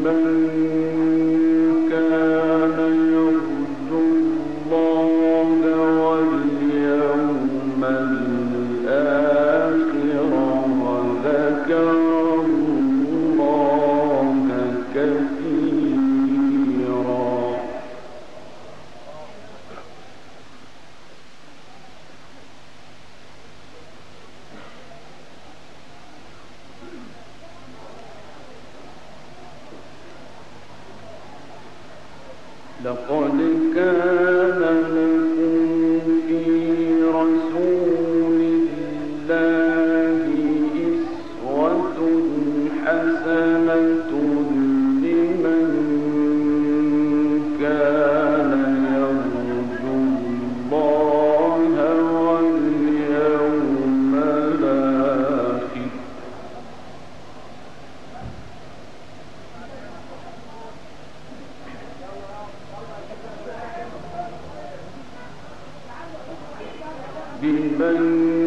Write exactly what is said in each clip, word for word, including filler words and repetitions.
لقد كان لكم في رسول الله أسوة حسنة لمن كان يرجو الله واليوم الآخر لمن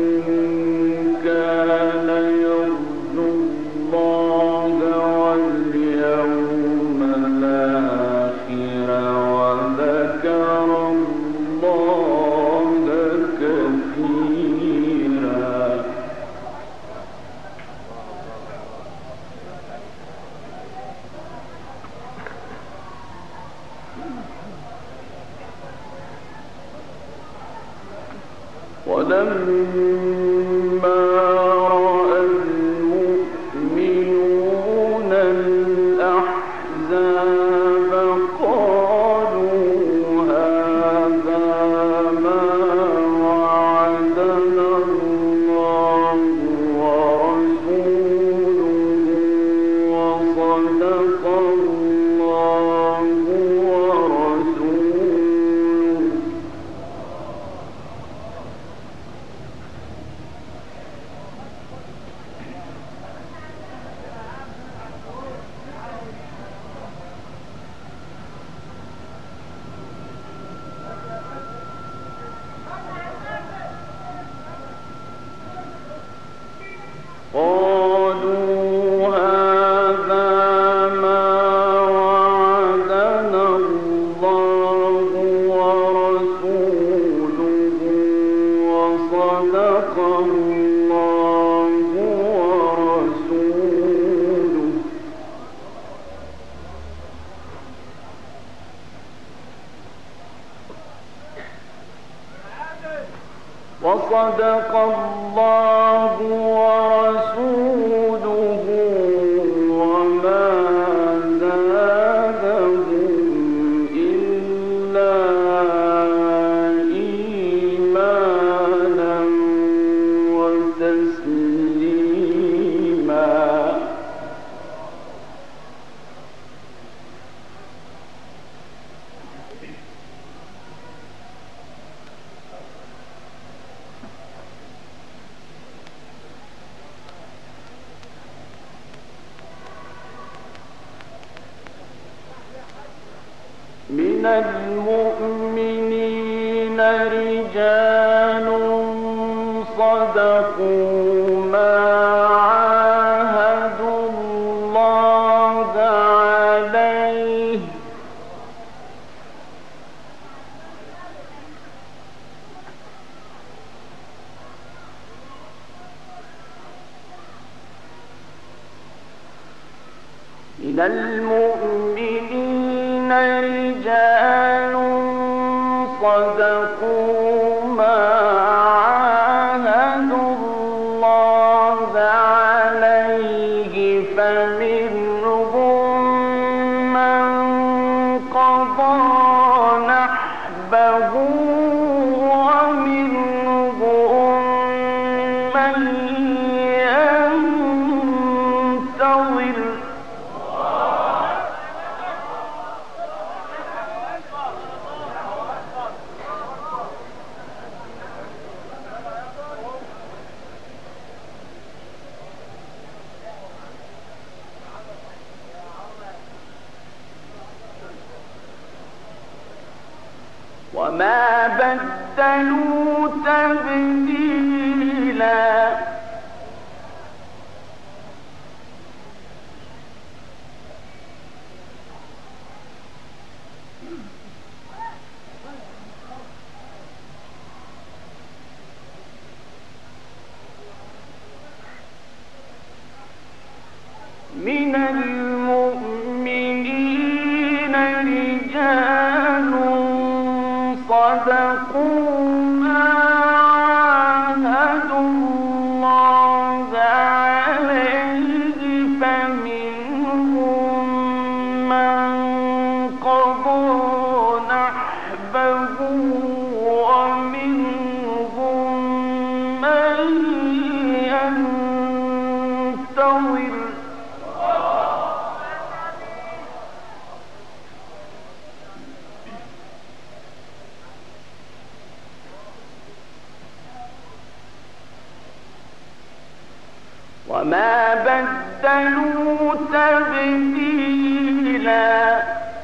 كان يرجو الله واليوم الآخر وذكر الله كثيرا. ولما رأى المؤمنون الأحزاب قالوا هذا ما وعدنا الله ورسوله وصدق الله ورسوله. قالوا هذا ما وعدنا الله ورسوله وصدق الله ورسوله. وصدق الله ورسوله وما زادهم إلا إيمانا وتسليما. من المؤمنين رجال صدقوا ما عاهدوا الله عليه من المؤمنين رجال صدقوا ما عاهدوا الله عليه فمنهم من قضى نحبه ومنهم من ينتظر. وما بدلوا تبديلا. من المؤمنين رجال صدقوا ما عاهدوا الله عليه فمنهم من قضى نحبه ومنهم من ينتظر وما بدلوا تبديلا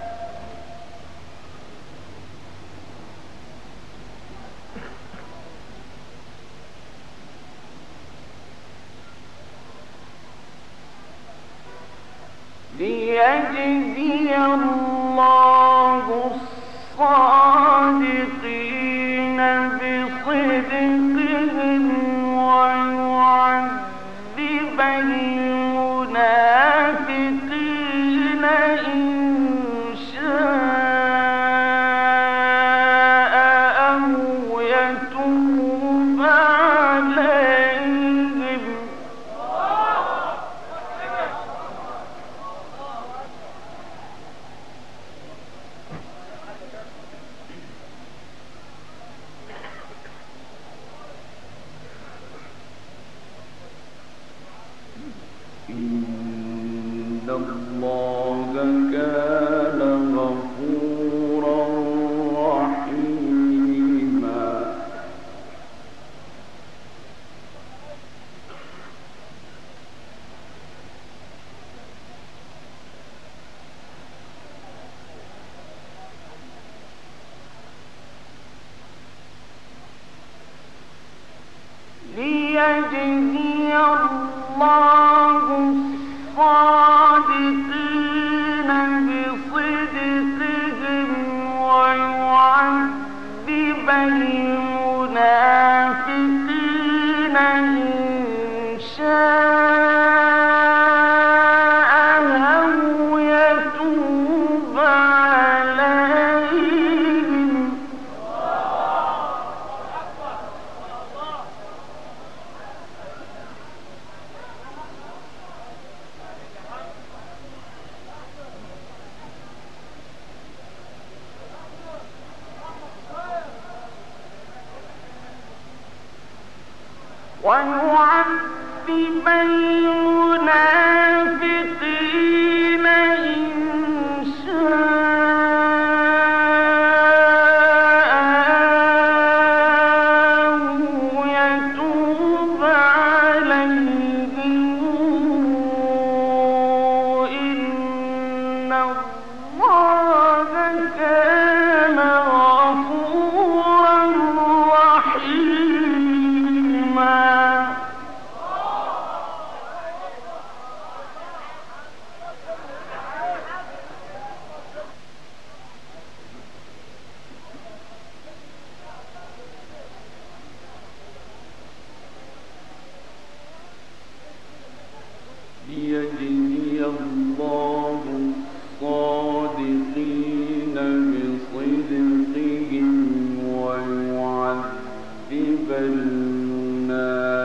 ليجزي الله الصادقين بصدقهم ويعذب المنافقين إن شاء أو يتوب عليهم إن الله كان غفورا رحيما ليجزي الله الصادقين بصدقهم ويعذب المنافقين إن شاء أو يتوب عليهم ويعذب المنافقين إن شاء أو يتوب عليهم إن الله كان غفورا رحيما ليجزي الله الصادقين بصدقهم ويعذب المنافقين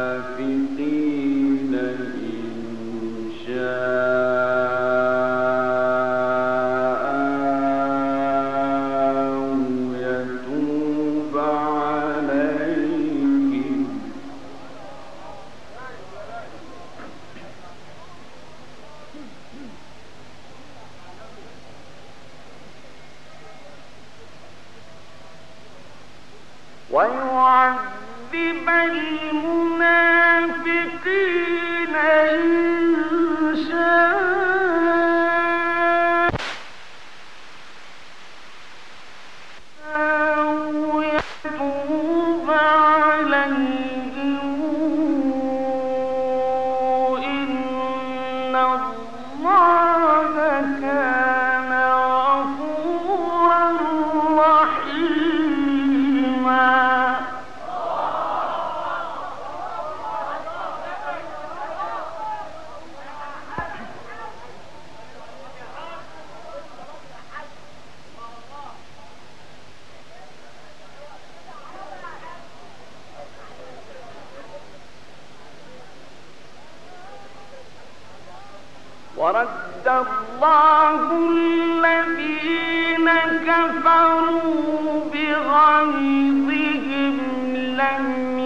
ورد الله الذين كفروا بغيظهم لم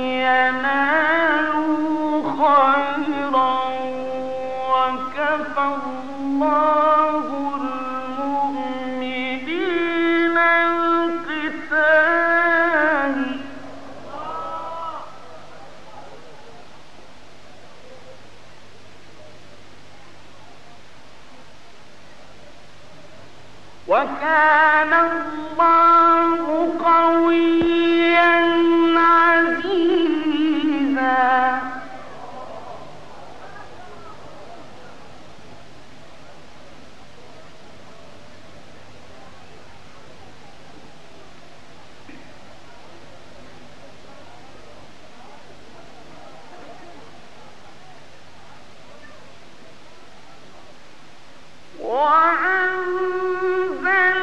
ينالوا خيرا وكفى الله المؤمنين القتال وكان الله قويا عزيزا وأنزل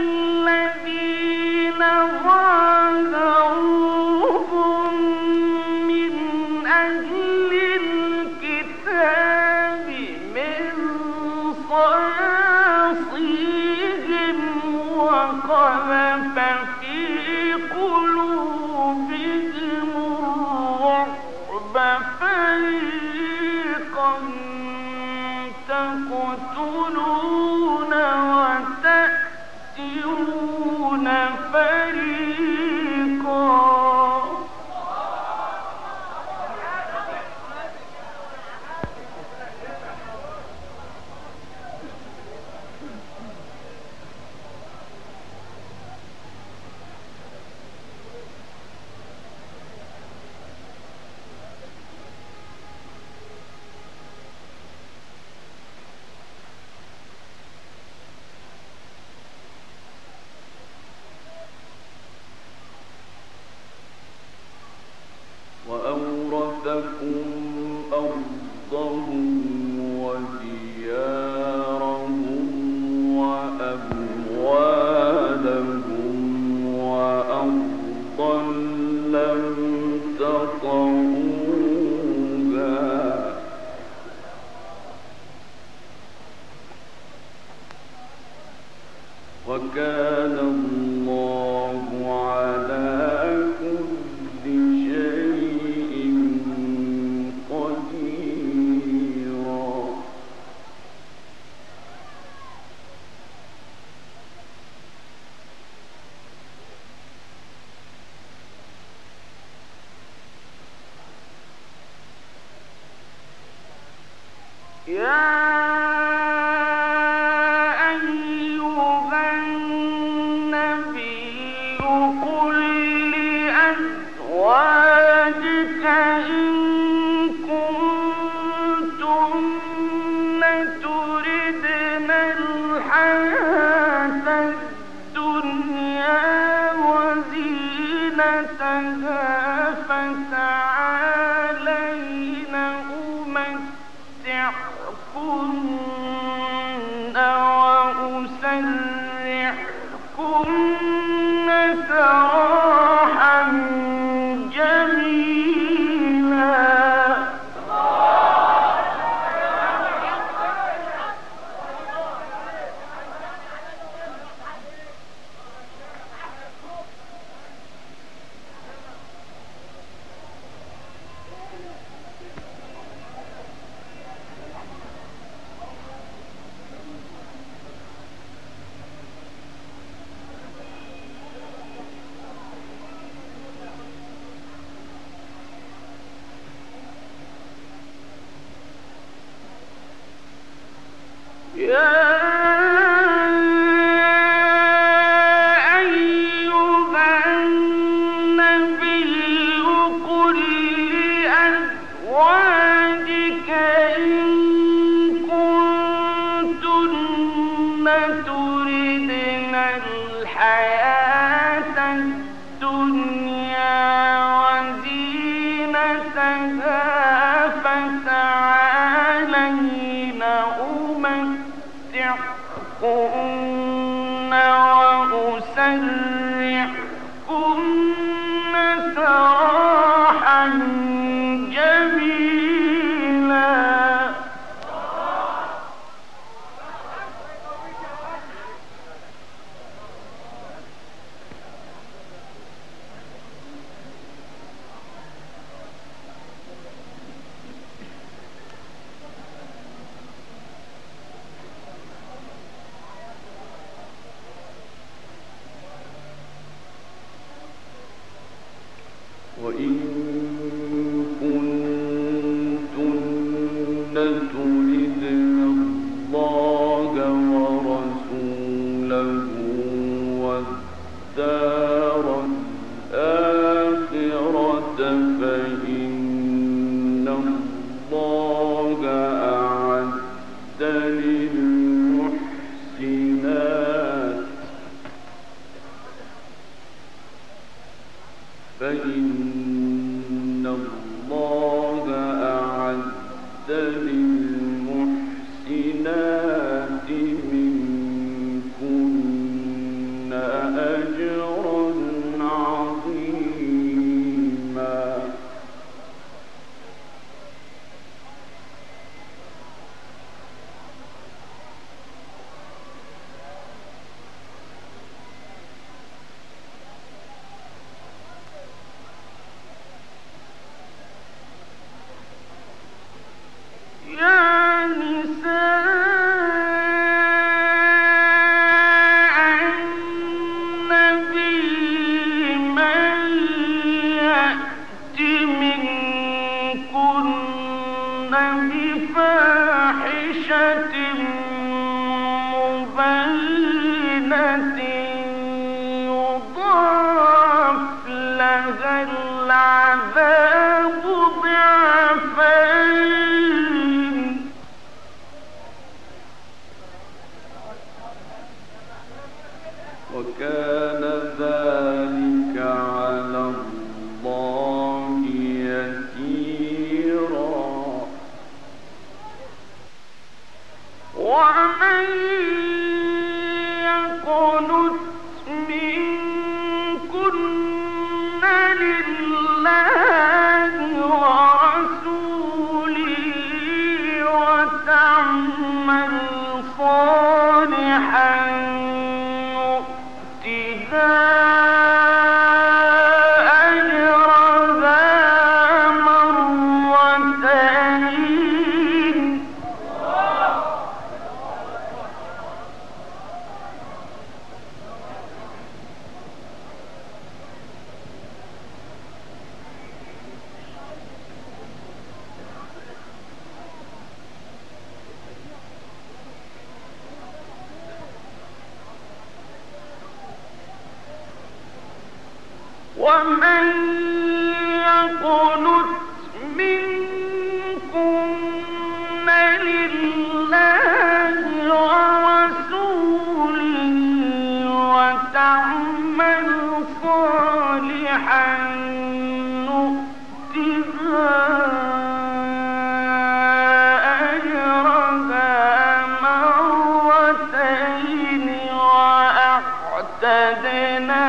الذين ظاهروهم من أهل الكتاب من صياصيهم وقذف في قلوبهم الرعب فريقا تقتلون وتأسرون فريقا وأورثكم أرضهم وديارهم وأموالهم وأرضا لم تطئوها وكان الله على كل شيء قديرا يا الله أعد للمحسنات منكن أجرا عظيما. وكان ذلك على الله يسيرا. ومن يقنت منكن لله ورسوله وتعمل صالحا ومن يقنت منكن لله ورسوله وتعمل صالحا نؤتها أجرها مرتين وأعتدنا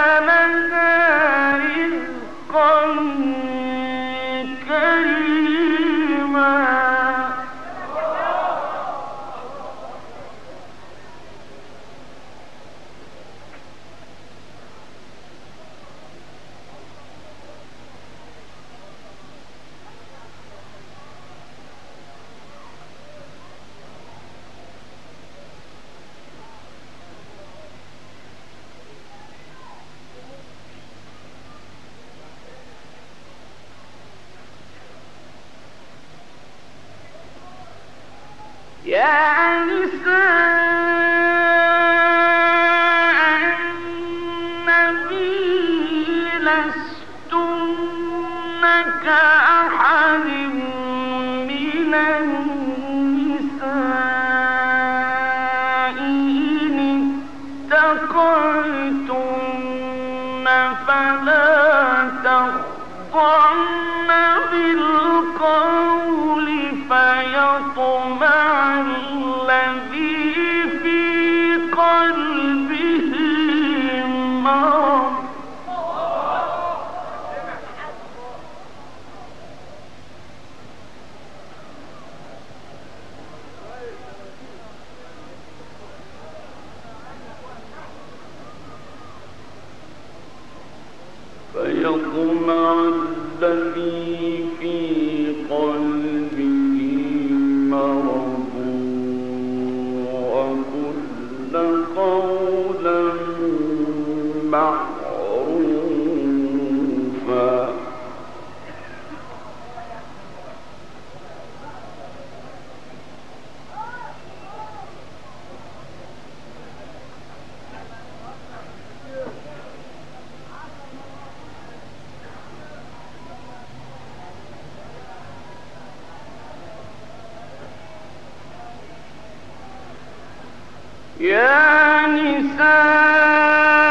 يا نساء النبي لستن كأحد من النساء إن اتقيتن فلا تخضعن بالقول فيطمع الذي في قلبه مرض. فيطمع الذي في قلبه مرض وقل قولا معروفا. يا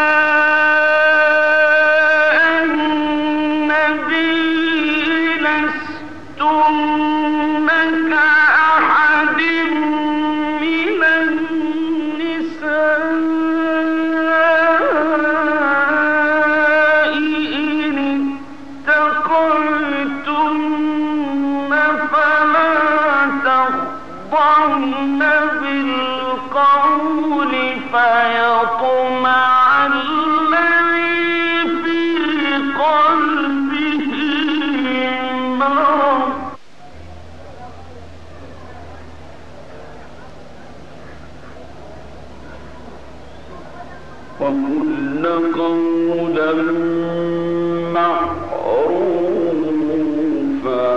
نساء النبي لستن كأحد من النساء إن اتقيتن فلا تخضعن بالقول فيطمع الذي في قلبه مرض وقلن قولا معروفا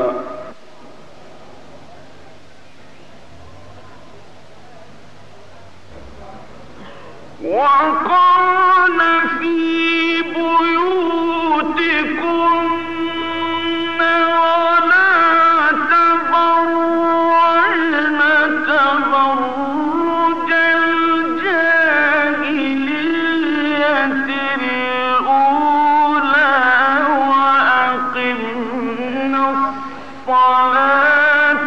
وقرن في بيوتكن ولا تبرجن تبرج الجاهلية الأولى وأقمن الصلاة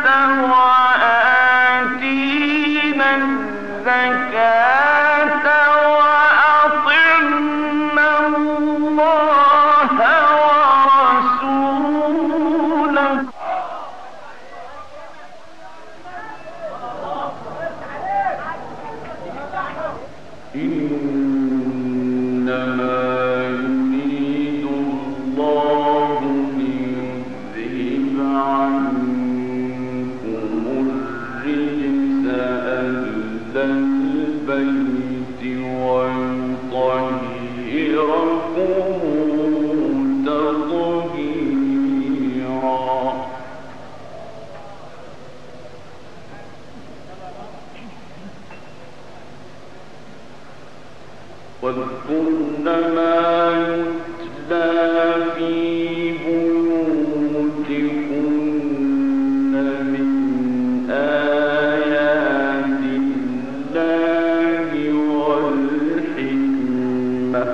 وآتينا الزكاة وأطعنا الله ورسوله إنما يريد الله ليذهب عنكم الرجس أهل البيت ويطهركم تطهيرا واذكرن ما يتلى في بيوتكن من آيات الله والحكمة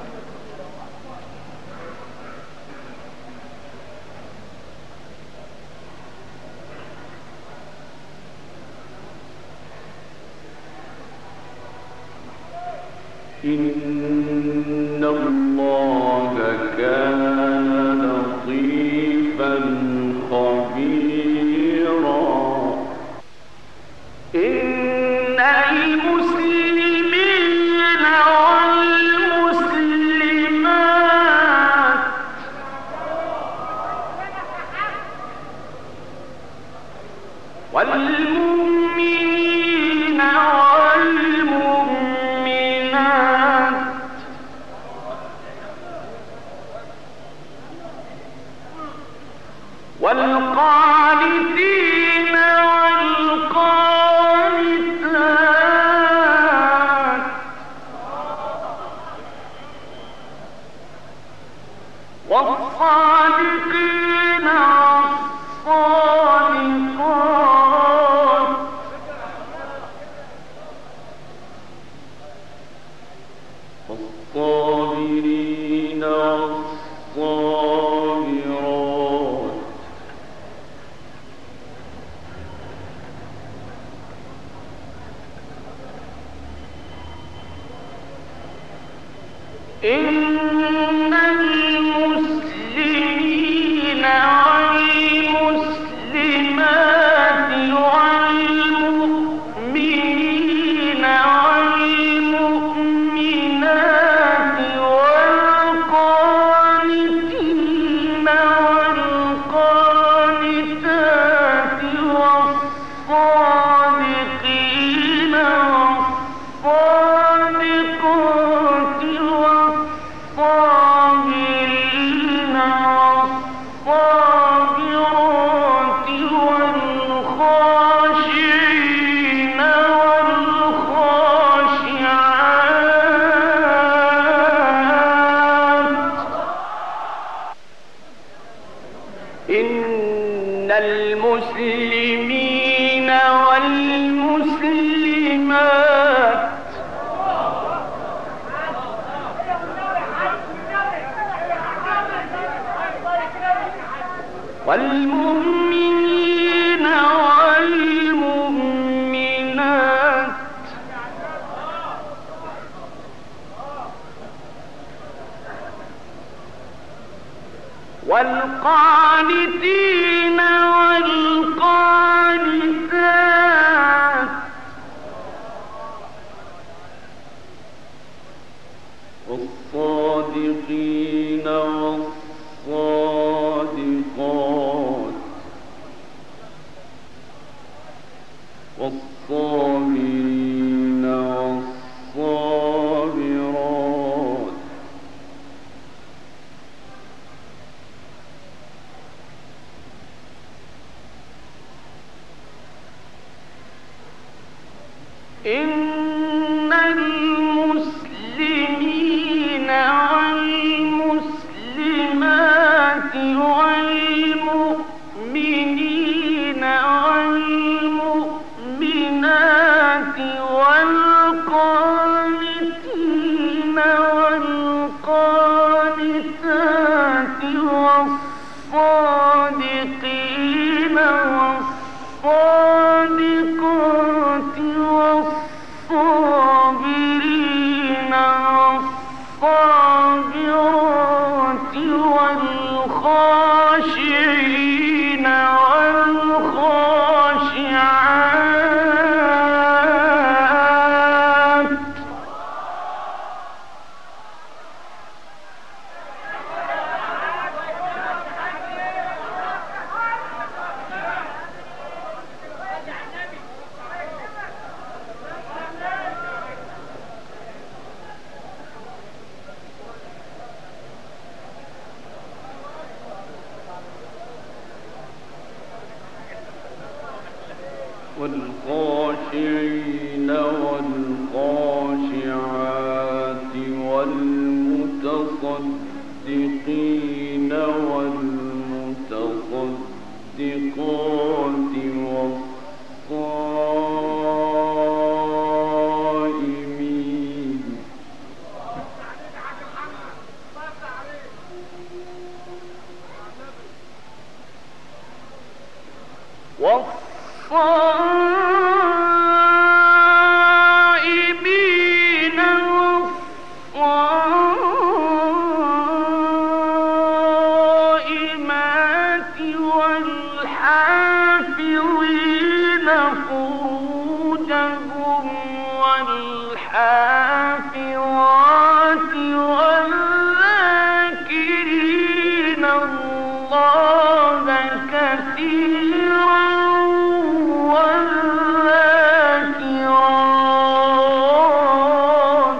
إن الله كان لطيفا خبيرا إن المسلمين والمسلمات والمؤمنين والمؤمنات والقانتين والقانتات والصادقين والصادقات والصابرين والصابرات إن المسلمين والمسلمات والمؤمنين والمؤمنات والقانتين والقانتات والصادقين والصادقات والصابرين والصابرات والخاشعين والخاشعات إن المسلمين والمسلمات والمؤمنين والمؤمنات والقانتين والقانتات والصادقين والصادقات والصابرين والصابرات إن المسلمين والمسلمات والمؤمنين والمؤمنات والقانتين والقانتات والصادقين والصادقات والصابرين والصابرات والخاشعين والخاشعات والخاشعين والخاشعات والمتصدقين والمتصدقات والصائمين والصائمين والصائمات والحافظين فروجهم والحافظات والذاكرين الله كثيرا والذاكرات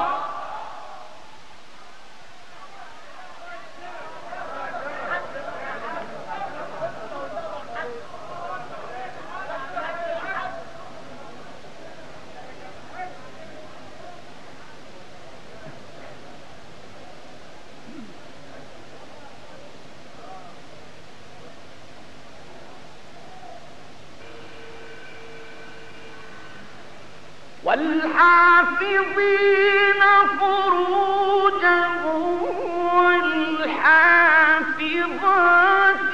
والحافظين فروجهم والحافظات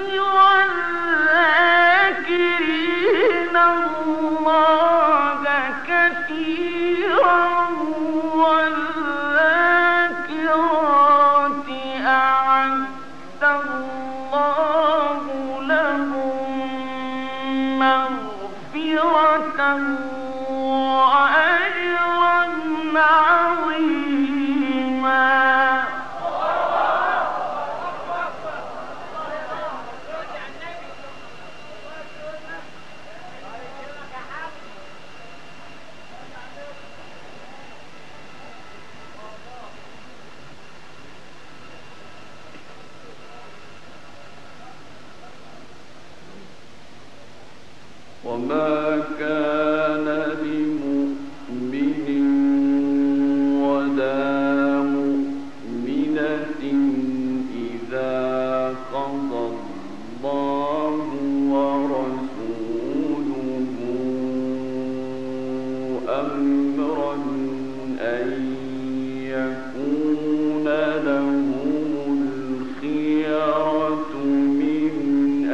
والذاكرين الله كثيرا والذاكرات أعد الله لهم مغفرة وأجرا عظيما. وما كان لمؤمن ولا مؤمنة إذا قضى الله ورسوله أمرا أن يكون لهم الخيرة من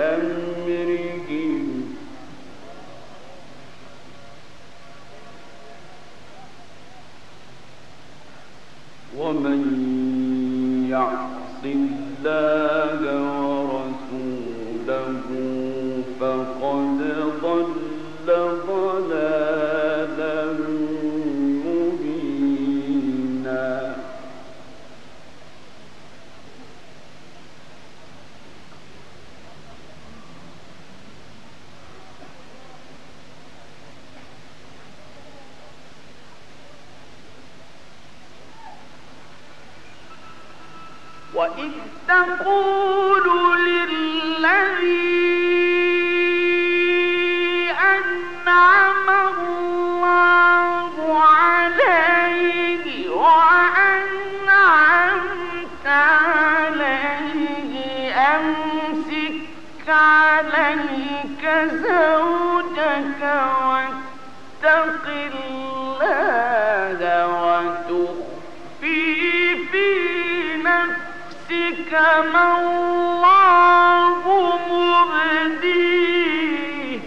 فقد ضل ضلالا مبينا وإذ تقول للذي أنعم الله عليه وأنعمت عليه أمسك عليك زوجك واتق الله وتخفي في نفسك ما الله مبديه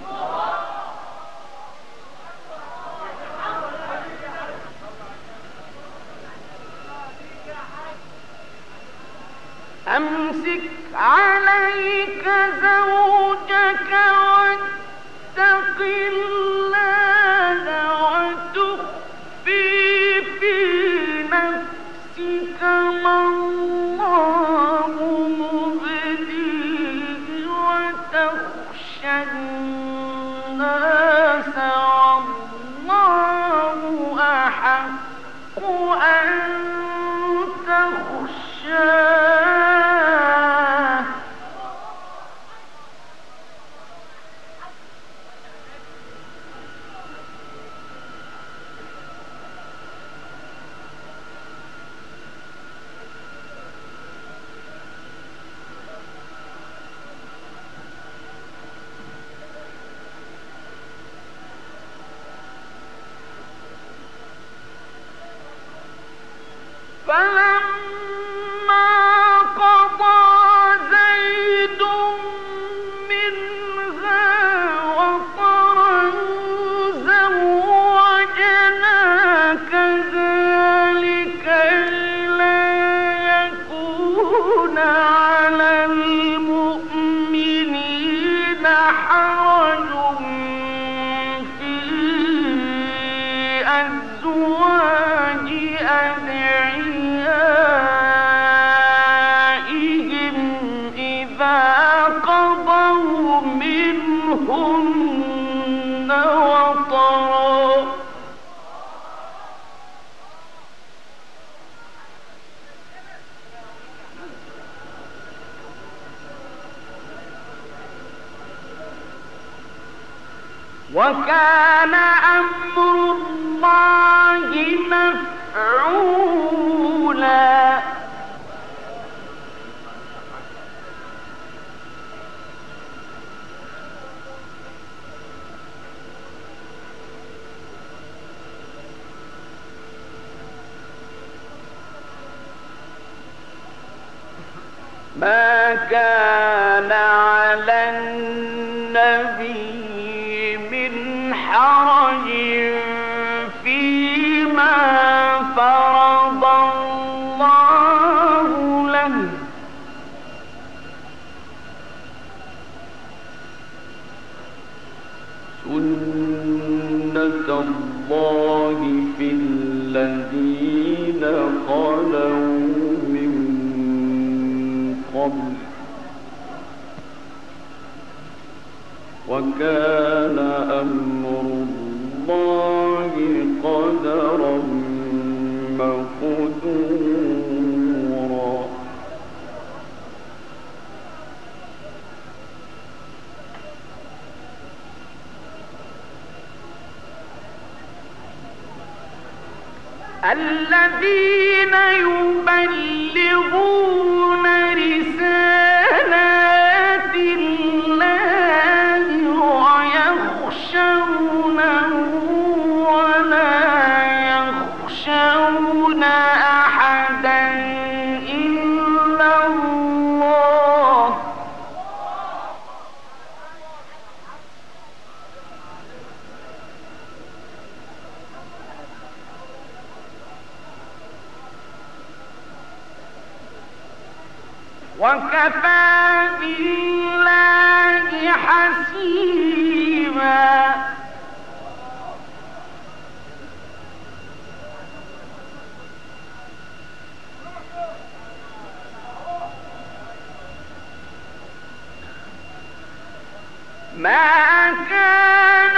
أمسك عليك زوجك واتق الله وتخفي في نفسك ما الله مبديه وتخشى الناس والله أحق أن تخشاه فلما قضى زيد منها وطرا زوجناكها لكي لا يكون على المؤمنين حرج في أزواج أدعيائهم إذا قضوا منهن وطرا وكان أمر الله مفعولا ما كان على النبي من حرج فيما فرض الله له سنة الله في الذين خلوا من قبل وكان أمر الله قدرا مقدورا الذين يبلغون رسالات الله ويخشونه ولا يخشون أحدا إلا الله وكفى بالله حسيبا ما كان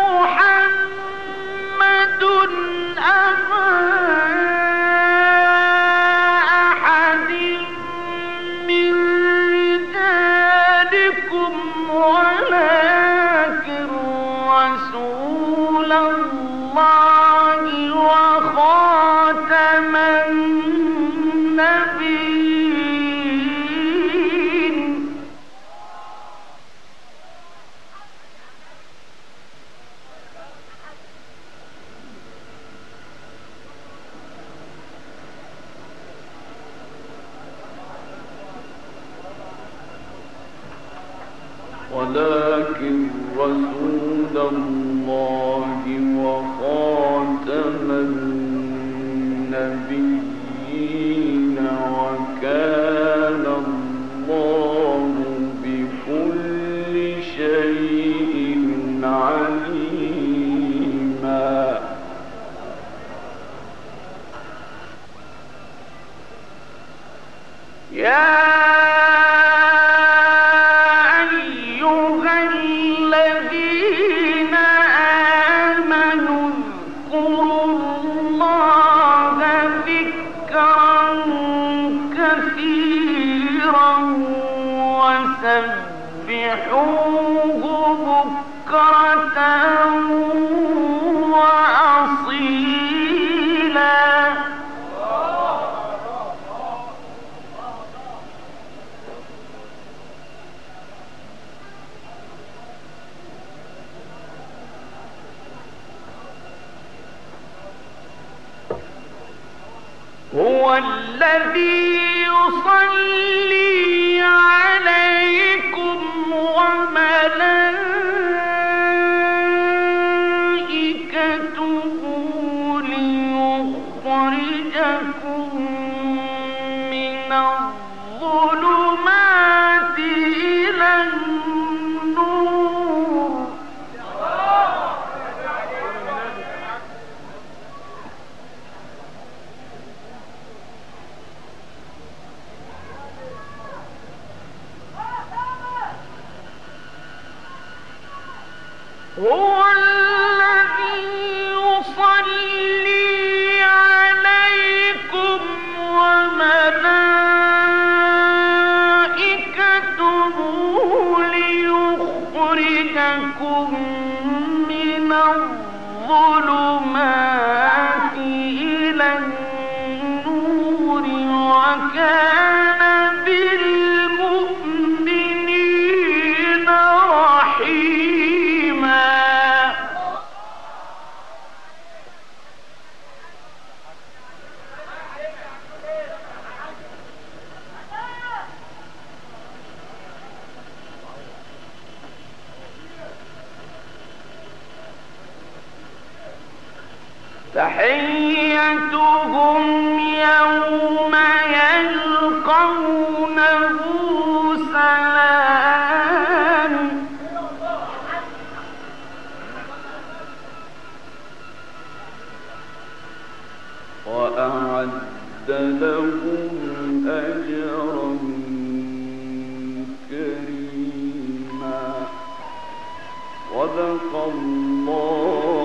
محمد أبا أحد من رجالكم ولكن رسول الله وخاتم النبيين. ولكن رسول الله وخاتم النبيين وكان الله بكل شيء عليما. يا سبحوه بكرة وأصيلا. هو الذي يصلي عليكم وملائكته ليخرجكم من الظلمات إلى النور. هو الذي يصلي عليكم وملائكته ليخرجكم من الظلمات إلى النور وكان بالمؤمنين رحيما. تحيتهم يوم يلقونه سلام. وأعد لهم أجرا كريما. صدق الله